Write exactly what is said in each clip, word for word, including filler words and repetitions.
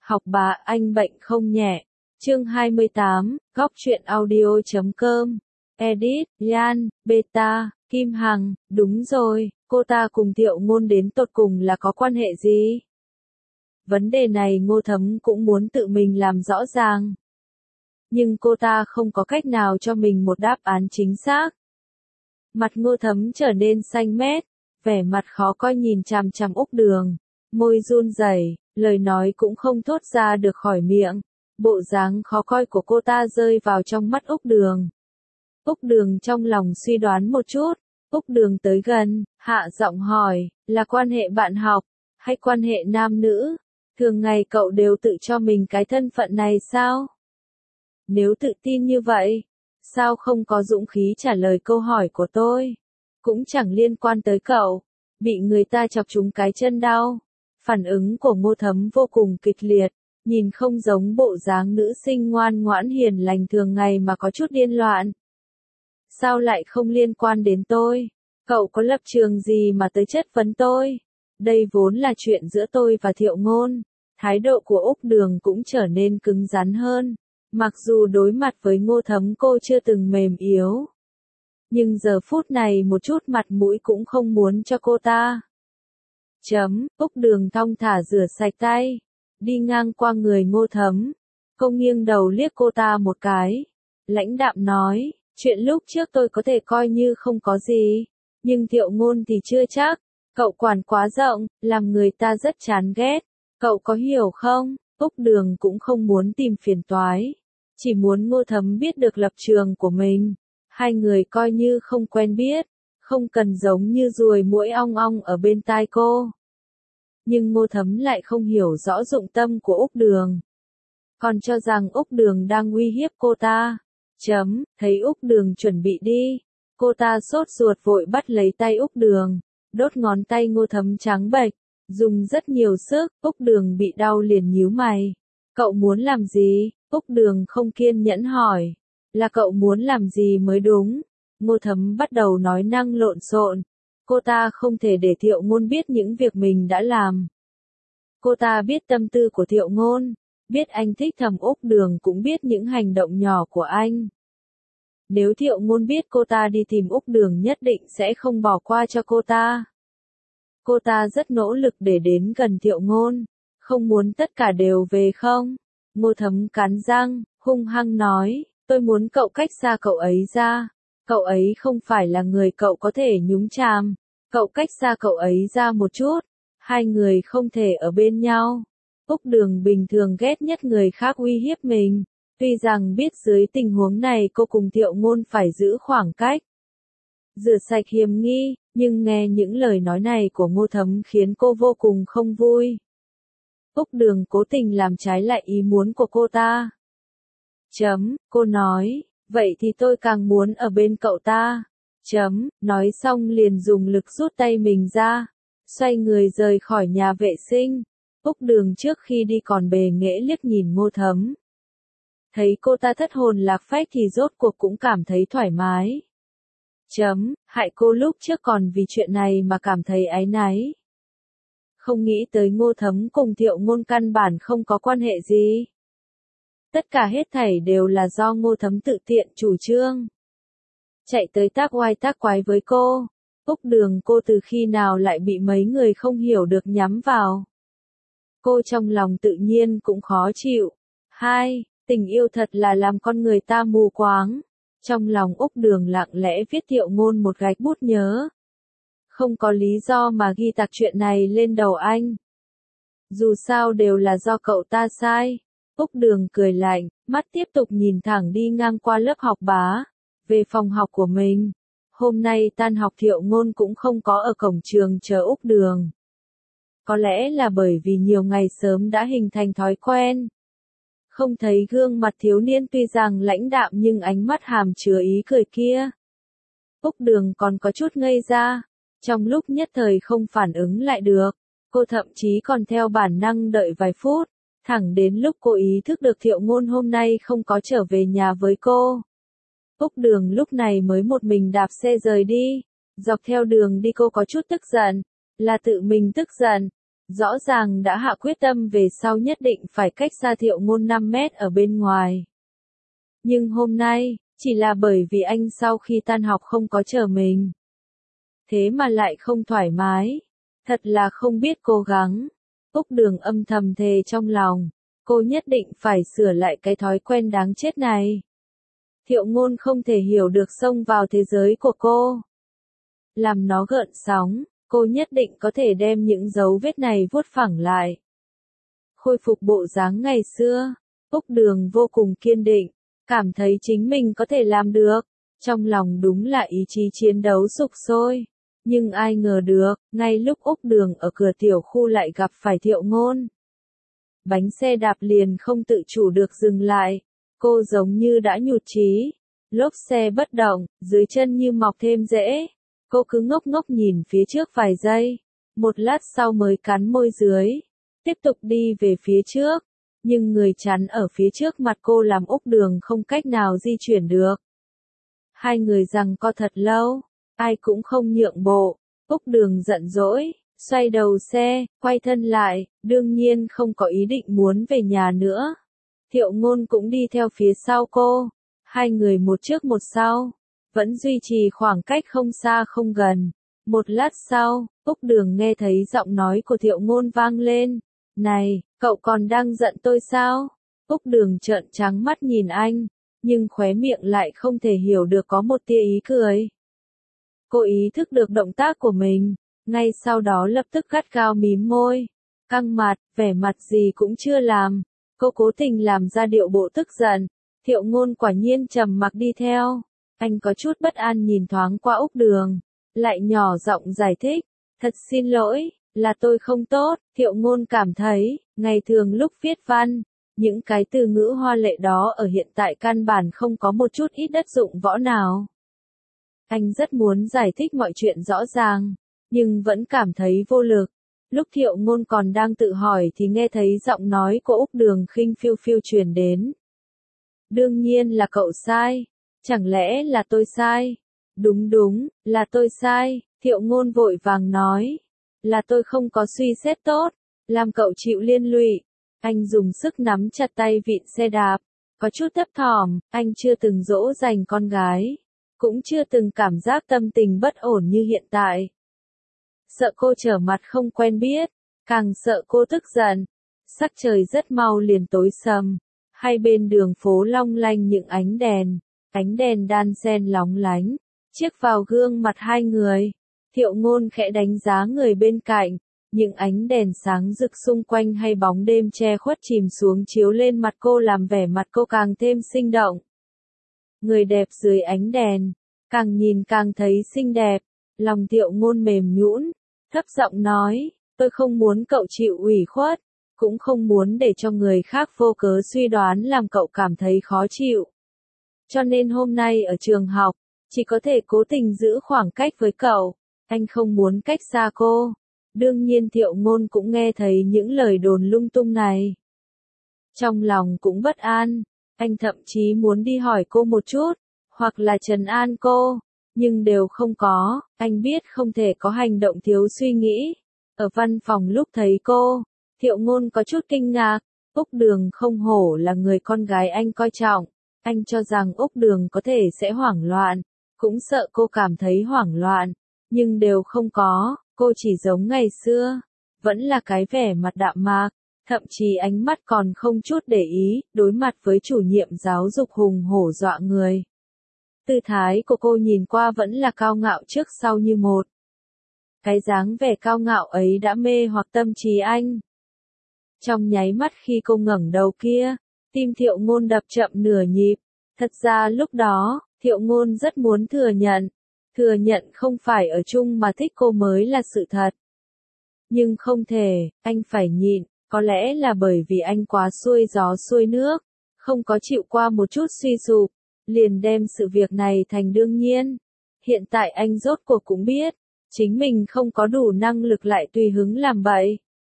Học bá anh bệnh không nhẹ. Chương hai mươi tám, góc truyện audio.com. Edit, Yan, Beta, Kim Hằng, đúng rồi, cô ta cùng Thiệu Ngôn đến tột cùng là có quan hệ gì? Vấn đề này Ngô Thấm cũng muốn tự mình làm rõ ràng. Nhưng cô ta không có cách nào cho mình một đáp án chính xác. Mặt Ngô Thấm trở nên xanh mét, vẻ mặt khó coi nhìn chằm chằm Úc Đường, môi run rẩy, lời nói cũng không thốt ra được khỏi miệng. Bộ dáng khó coi của cô ta rơi vào trong mắt Úc Đường. Úc Đường trong lòng suy đoán một chút, Úc Đường tới gần, hạ giọng hỏi, là quan hệ bạn học, hay quan hệ nam nữ? Thường ngày cậu đều tự cho mình cái thân phận này sao? Nếu tự tin như vậy, sao không có dũng khí trả lời câu hỏi của tôi? Cũng chẳng liên quan tới cậu, bị người ta chọc trúng cái chân đau. Phản ứng của Ngô Thấm vô cùng kịch liệt, nhìn không giống bộ dáng nữ sinh ngoan ngoãn hiền lành thường ngày mà có chút điên loạn. Sao lại không liên quan đến tôi? Cậu có lập trường gì mà tới chất vấn tôi? Đây vốn là chuyện giữa tôi và Thiệu Ngôn. Thái độ của Úc Đường cũng trở nên cứng rắn hơn. Mặc dù đối mặt với Ngô Thấm cô chưa từng mềm yếu. Nhưng giờ phút này một chút mặt mũi cũng không muốn cho cô ta. Chấm, Úc Đường thong thả rửa sạch tay. Đi ngang qua người Ngô Thấm. Cô nghiêng đầu liếc cô ta một cái. Lãnh đạm nói, chuyện lúc trước tôi có thể coi như không có gì. Nhưng Thiệu Ngôn thì chưa chắc. Cậu quản quá rộng, làm người ta rất chán ghét. Cậu có hiểu không? Úc Đường cũng không muốn tìm phiền toái. Chỉ muốn Ngô Thấm biết được lập trường của mình. Hai người coi như không quen biết. Không cần giống như ruồi muỗi ong ong ở bên tai cô. Nhưng Ngô Thấm lại không hiểu rõ dụng tâm của Úc Đường. Còn cho rằng Úc Đường đang uy hiếp cô ta. Chấm, thấy Úc Đường chuẩn bị đi. Cô ta sốt ruột vội bắt lấy tay Úc Đường. Đốt ngón tay Ngô Thấm trắng bệch. Dùng rất nhiều sức, Úc Đường bị đau liền nhíu mày. Cậu muốn làm gì? Úc Đường không kiên nhẫn hỏi. Là cậu muốn làm gì mới đúng? Ngô Thấm bắt đầu nói năng lộn xộn. Cô ta không thể để Thiệu Ngôn biết những việc mình đã làm. Cô ta biết tâm tư của Thiệu Ngôn. Biết anh thích thầm Úc Đường cũng biết những hành động nhỏ của anh. Nếu Thiệu Ngôn biết cô ta đi tìm Úc Đường nhất định sẽ không bỏ qua cho cô ta. Cô ta rất nỗ lực để đến gần Thiệu Ngôn. Không muốn tất cả đều về không? Ngô Thấm cắn răng, hung hăng nói, tôi muốn cậu cách xa cậu ấy ra. Cậu ấy không phải là người cậu có thể nhúng chàm. Cậu cách xa cậu ấy ra một chút. Hai người không thể ở bên nhau. Úc Đường bình thường ghét nhất người khác uy hiếp mình. Tuy rằng biết dưới tình huống này cô cùng Thiệu Ngôn phải giữ khoảng cách. Rửa sạch hiềm nghi, nhưng nghe những lời nói này của Ngô Thấm khiến cô vô cùng không vui. Úc Đường cố tình làm trái lại ý muốn của cô ta. Chấm, cô nói, vậy thì tôi càng muốn ở bên cậu ta. Chấm, nói xong liền dùng lực rút tay mình ra. Xoay người rời khỏi nhà vệ sinh. Úc Đường trước khi đi còn bề nghệ liếc nhìn Ngô Thấm. Thấy cô ta thất hồn lạc phách thì rốt cuộc cũng cảm thấy thoải mái. Chấm, hại cô lúc trước còn vì chuyện này mà cảm thấy áy náy. Không nghĩ tới Ngô Thấm cùng Thiệu Ngôn căn bản không có quan hệ gì. Tất cả hết thảy đều là do Ngô Thấm tự tiện chủ trương. Chạy tới tác oai tác quái với cô. Úc Đường cô từ khi nào lại bị mấy người không hiểu được nhắm vào. Cô trong lòng tự nhiên cũng khó chịu. Hai, tình yêu thật là làm con người ta mù quáng. Trong lòng Úc Đường lặng lẽ viết Thiệu Ngôn một gạch bút nhớ. Không có lý do mà ghi tạc chuyện này lên đầu anh. Dù sao đều là do cậu ta sai. Úc Đường cười lạnh, mắt tiếp tục nhìn thẳng đi ngang qua lớp học bá. Về phòng học của mình. Hôm nay tan học Thiệu Ngôn cũng không có ở cổng trường chờ Úc Đường. Có lẽ là bởi vì nhiều ngày sớm đã hình thành thói quen. Không thấy gương mặt thiếu niên tuy rằng lãnh đạm nhưng ánh mắt hàm chứa ý cười kia. Úc Đường còn có chút ngây ra. Trong lúc nhất thời không phản ứng lại được. Cô thậm chí còn theo bản năng đợi vài phút. Thẳng đến lúc cô ý thức được Thiệu Ngôn hôm nay không có trở về nhà với cô. Úc Đường lúc này mới một mình đạp xe rời đi. Dọc theo đường đi cô có chút tức giận. Là tự mình tức giận. Rõ ràng đã hạ quyết tâm về sau nhất định phải cách xa Thiệu Ngôn năm mét ở bên ngoài. Nhưng hôm nay, chỉ là bởi vì anh sau khi tan học không có chờ mình. Thế mà lại không thoải mái. Thật là không biết cố gắng. Úc Đường âm thầm thề trong lòng. Cô nhất định phải sửa lại cái thói quen đáng chết này. Thiệu Ngôn không thể hiểu được xông vào thế giới của cô. Làm nó gợn sóng, cô nhất định có thể đem những dấu vết này vuốt phẳng lại. Khôi phục bộ dáng ngày xưa, Úc Đường vô cùng kiên định, cảm thấy chính mình có thể làm được. Trong lòng đúng là ý chí chiến đấu sục sôi. Nhưng ai ngờ được, ngay lúc Úc Đường ở cửa tiểu khu lại gặp phải Thiệu Ngôn. Bánh xe đạp liền không tự chủ được dừng lại. Cô giống như đã nhụt chí. Lốp xe bất động, dưới chân như mọc thêm rễ. Cô cứ ngốc ngốc nhìn phía trước vài giây. Một lát sau mới cắn môi dưới. Tiếp tục đi về phía trước. Nhưng người chắn ở phía trước mặt cô làm Úc Đường không cách nào di chuyển được. Hai người giằng co thật lâu. Ai cũng không nhượng bộ. Úc Đường giận dỗi, xoay đầu xe, quay thân lại, đương nhiên không có ý định muốn về nhà nữa. Thiệu Ngôn cũng đi theo phía sau cô. Hai người một trước một sau. Vẫn duy trì khoảng cách không xa không gần. Một lát sau, Úc Đường nghe thấy giọng nói của Thiệu Ngôn vang lên. Này, cậu còn đang giận tôi sao? Úc Đường trợn trắng mắt nhìn anh, nhưng khóe miệng lại không thể hiểu được có một tia ý cười. Cô ý thức được động tác của mình, ngay sau đó lập tức gắt gao mím môi, căng mặt, vẻ mặt gì cũng chưa làm. Cô cố tình làm ra điệu bộ tức giận. Thiệu Ngôn quả nhiên trầm mặc đi theo. Anh có chút bất an nhìn thoáng qua Úc Đường, lại nhỏ giọng giải thích. Thật xin lỗi, là tôi không tốt. Thiệu Ngôn cảm thấy, ngày thường lúc viết văn, những cái từ ngữ hoa lệ đó ở hiện tại căn bản không có một chút ít đất dụng võ nào. Anh rất muốn giải thích mọi chuyện rõ ràng, nhưng vẫn cảm thấy vô lực. Lúc Thiệu Ngôn còn đang tự hỏi thì nghe thấy giọng nói của Úc Đường khinh phiêu phiêu truyền đến. Đương nhiên là cậu sai. Chẳng lẽ là tôi sai? Đúng đúng, là tôi sai. Thiệu Ngôn vội vàng nói. Là tôi không có suy xét tốt, làm cậu chịu liên lụy. Anh dùng sức nắm chặt tay vịn xe đạp, có chút thấp thỏm. Anh chưa từng dỗ dành con gái, cũng chưa từng cảm giác tâm tình bất ổn như hiện tại. Sợ cô trở mặt không quen biết, càng sợ cô tức giận. Sắc trời rất mau liền tối sầm. Hai bên đường phố long lanh những ánh đèn, ánh đèn đan xen lóng lánh, chiếc vào gương mặt hai người. Thiệu Ngôn khẽ đánh giá người bên cạnh, những ánh đèn sáng rực xung quanh hay bóng đêm che khuất chìm xuống chiếu lên mặt cô làm vẻ mặt cô càng thêm sinh động. Người đẹp dưới ánh đèn, càng nhìn càng thấy xinh đẹp. Lòng Thiệu Ngôn mềm nhũn, thấp giọng nói, tôi không muốn cậu chịu ủy khuất, cũng không muốn để cho người khác vô cớ suy đoán làm cậu cảm thấy khó chịu. Cho nên hôm nay ở trường học, chỉ có thể cố tình giữ khoảng cách với cậu. Anh không muốn cách xa cô. Đương nhiên Thiệu Ngôn cũng nghe thấy những lời đồn lung tung này. Trong lòng cũng bất an. Anh thậm chí muốn đi hỏi cô một chút, hoặc là trấn an cô, nhưng đều không có. Anh biết không thể có hành động thiếu suy nghĩ. Ở văn phòng lúc thấy cô, Thiệu Ngôn có chút kinh ngạc. Úc Đường không hổ là người con gái anh coi trọng. Anh cho rằng Úc Đường có thể sẽ hoảng loạn, cũng sợ cô cảm thấy hoảng loạn, nhưng đều không có. Cô chỉ giống ngày xưa, vẫn là cái vẻ mặt đạm mạc, thậm chí ánh mắt còn không chút để ý, đối mặt với chủ nhiệm giáo dục hùng hổ dọa người. Tư thái của cô nhìn qua vẫn là cao ngạo trước sau như một. Cái dáng vẻ cao ngạo ấy đã mê hoặc tâm trí anh. Trong nháy mắt khi cô ngẩng đầu kia, tim Thiệu Ngôn đập chậm nửa nhịp. Thật ra lúc đó, Thiệu Ngôn rất muốn thừa nhận. Thừa nhận không phải ở chung mà thích cô mới là sự thật. Nhưng không thể, anh phải nhịn, có lẽ là bởi vì anh quá xuôi gió xuôi nước, không có chịu qua một chút suy sụp, liền đem sự việc này thành đương nhiên. Hiện tại anh rốt cuộc cũng biết, chính mình không có đủ năng lực lại tùy hứng làm bậy.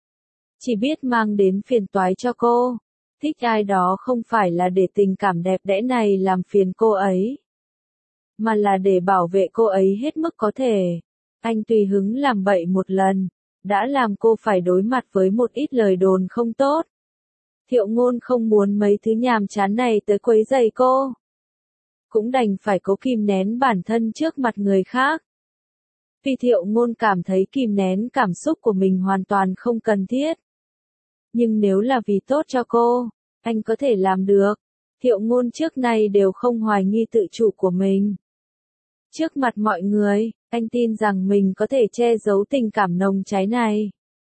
Chỉ biết mang đến phiền toái cho cô. Thích ai đó không phải là để tình cảm đẹp đẽ này làm phiền cô ấy, mà là để bảo vệ cô ấy hết mức có thể. Anh tùy hứng làm bậy một lần, đã làm cô phải đối mặt với một ít lời đồn không tốt. Thiệu Ngôn không muốn mấy thứ nhàm chán này tới quấy rầy cô. Cũng đành phải cố kìm nén bản thân trước mặt người khác. Vì Thiệu Ngôn cảm thấy kìm nén cảm xúc của mình hoàn toàn không cần thiết. Nhưng nếu là vì tốt cho cô, anh có thể làm được. Thiệu Ngôn trước nay đều không hoài nghi tự chủ của mình. Trước mặt mọi người, anh tin rằng mình có thể che giấu tình cảm nồng cháy này.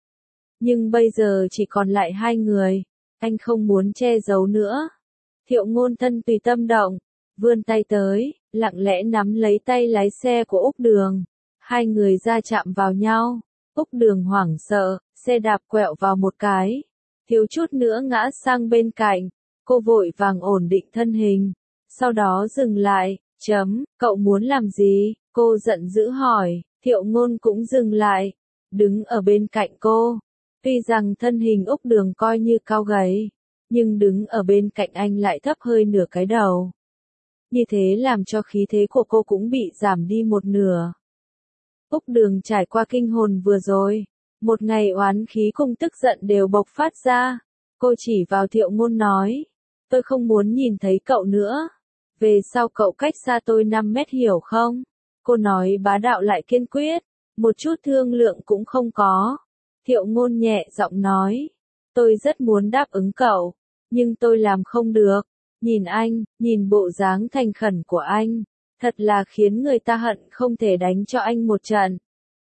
Nhưng bây giờ chỉ còn lại hai người, anh không muốn che giấu nữa. Thiệu Ngôn thân tùy tâm động, vươn tay tới, lặng lẽ nắm lấy tay lái xe của Úc Đường. Hai người va chạm vào nhau, Úc Đường hoảng sợ, xe đạp quẹo vào một cái, thiếu chút nữa ngã sang bên cạnh, cô vội vàng ổn định thân hình, sau đó dừng lại, chấm, cậu muốn làm gì, cô giận dữ hỏi, Thiệu Ngôn cũng dừng lại, đứng ở bên cạnh cô, tuy rằng thân hình Úc Đường coi như cao gầy, nhưng đứng ở bên cạnh anh lại thấp hơi nửa cái đầu. Như thế làm cho khí thế của cô cũng bị giảm đi một nửa. Úc Đường trải qua kinh hồn vừa rồi, một ngày oán khí cùng tức giận đều bộc phát ra, cô chỉ vào Thiệu Ngôn nói, tôi không muốn nhìn thấy cậu nữa, về sau cậu cách xa tôi năm mét hiểu không? Cô nói bá đạo lại kiên quyết, một chút thương lượng cũng không có. Thiệu Ngôn nhẹ giọng nói, tôi rất muốn đáp ứng cậu, nhưng tôi làm không được. Nhìn anh, nhìn bộ dáng thành khẩn của anh, thật là khiến người ta hận không thể đánh cho anh một trận.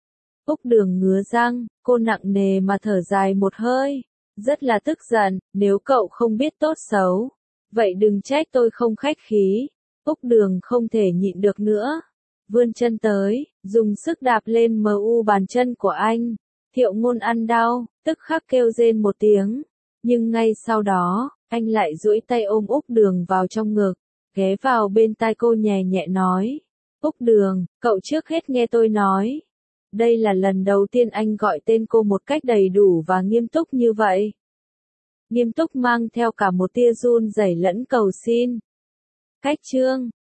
Úc Đường ngứa răng, cô nặng nề mà thở dài một hơi, rất là tức giận, nếu cậu không biết tốt xấu, vậy đừng trách tôi không khách khí. Úc Đường không thể nhịn được nữa, vươn chân tới, dùng sức đạp lên mờ u bàn chân của anh. Thiệu Ngôn ăn đau, tức khắc kêu rên một tiếng, nhưng ngay sau đó, anh lại duỗi tay ôm Úc Đường vào trong ngực, ghé vào bên tai cô nhẹ nhẹ nói, Úc Đường, cậu trước hết nghe tôi nói. Đây là lần đầu tiên anh gọi tên cô một cách đầy đủ và nghiêm túc như vậy. Nghiêm túc mang theo cả một tia run rẩy lẫn cầu xin. Cách chương